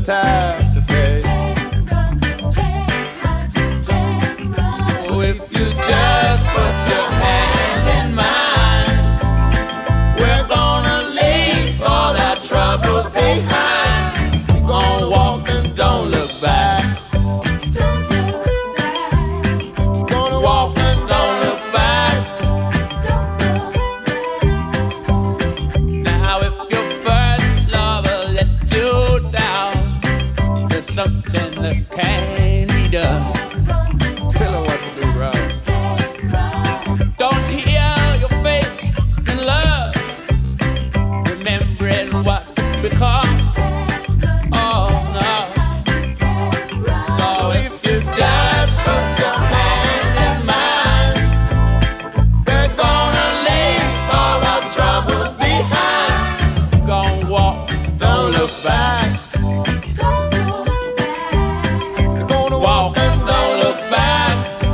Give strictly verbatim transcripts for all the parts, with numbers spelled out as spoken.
have to face. Oh, if you just put your hand in mine, we're gonna leave all our troubles behind. We're gonna walk and don't look back. Gonna walk and don't look back. Now if your first lover let you down, there's something that can't be done. Tell her what to do, right? Don't hear your faith in love, remembering what become. Oh no. So if you just put your hand in mine, we're gonna leave all our troubles behind. Gonna walk, don't look back. Gonna walk and don't look back.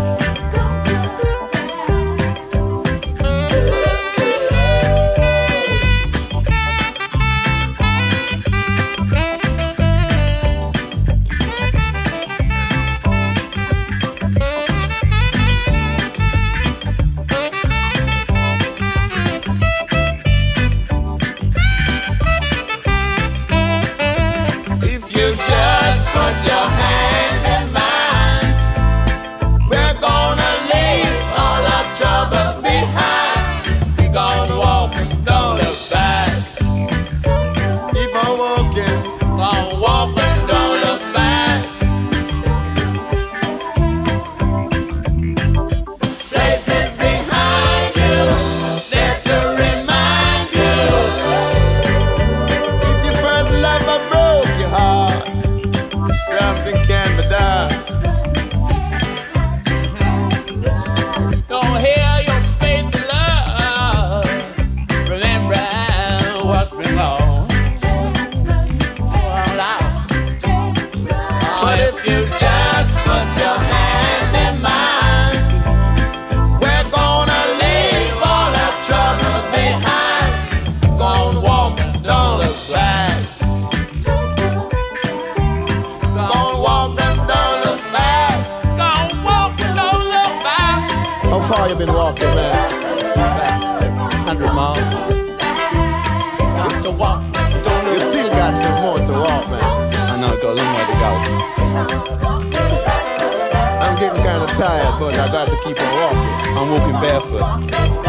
If you just put your hand in mine, we're gonna leave all our troubles behind. We gonna walk and don't look back. Keep on walking, gonna walk and don't look back. Places behind you, there to remind you. If your first lover broke your heart, something can be done. Don't hear your faith in love, remember what's been lost. All out. But if you just put your hand in mine, we're gonna leave all our troubles behind. Gonna walk and don't look back. Gonna walk and don't look back. Gonna walk and don't look back. How far you been walking, man? Hundred miles. Just to walk. Don't look. You still got some more to walk, man. I know, got a long way to go. I'm getting kind of tired, but I got to keep on walking. I'm walking barefoot.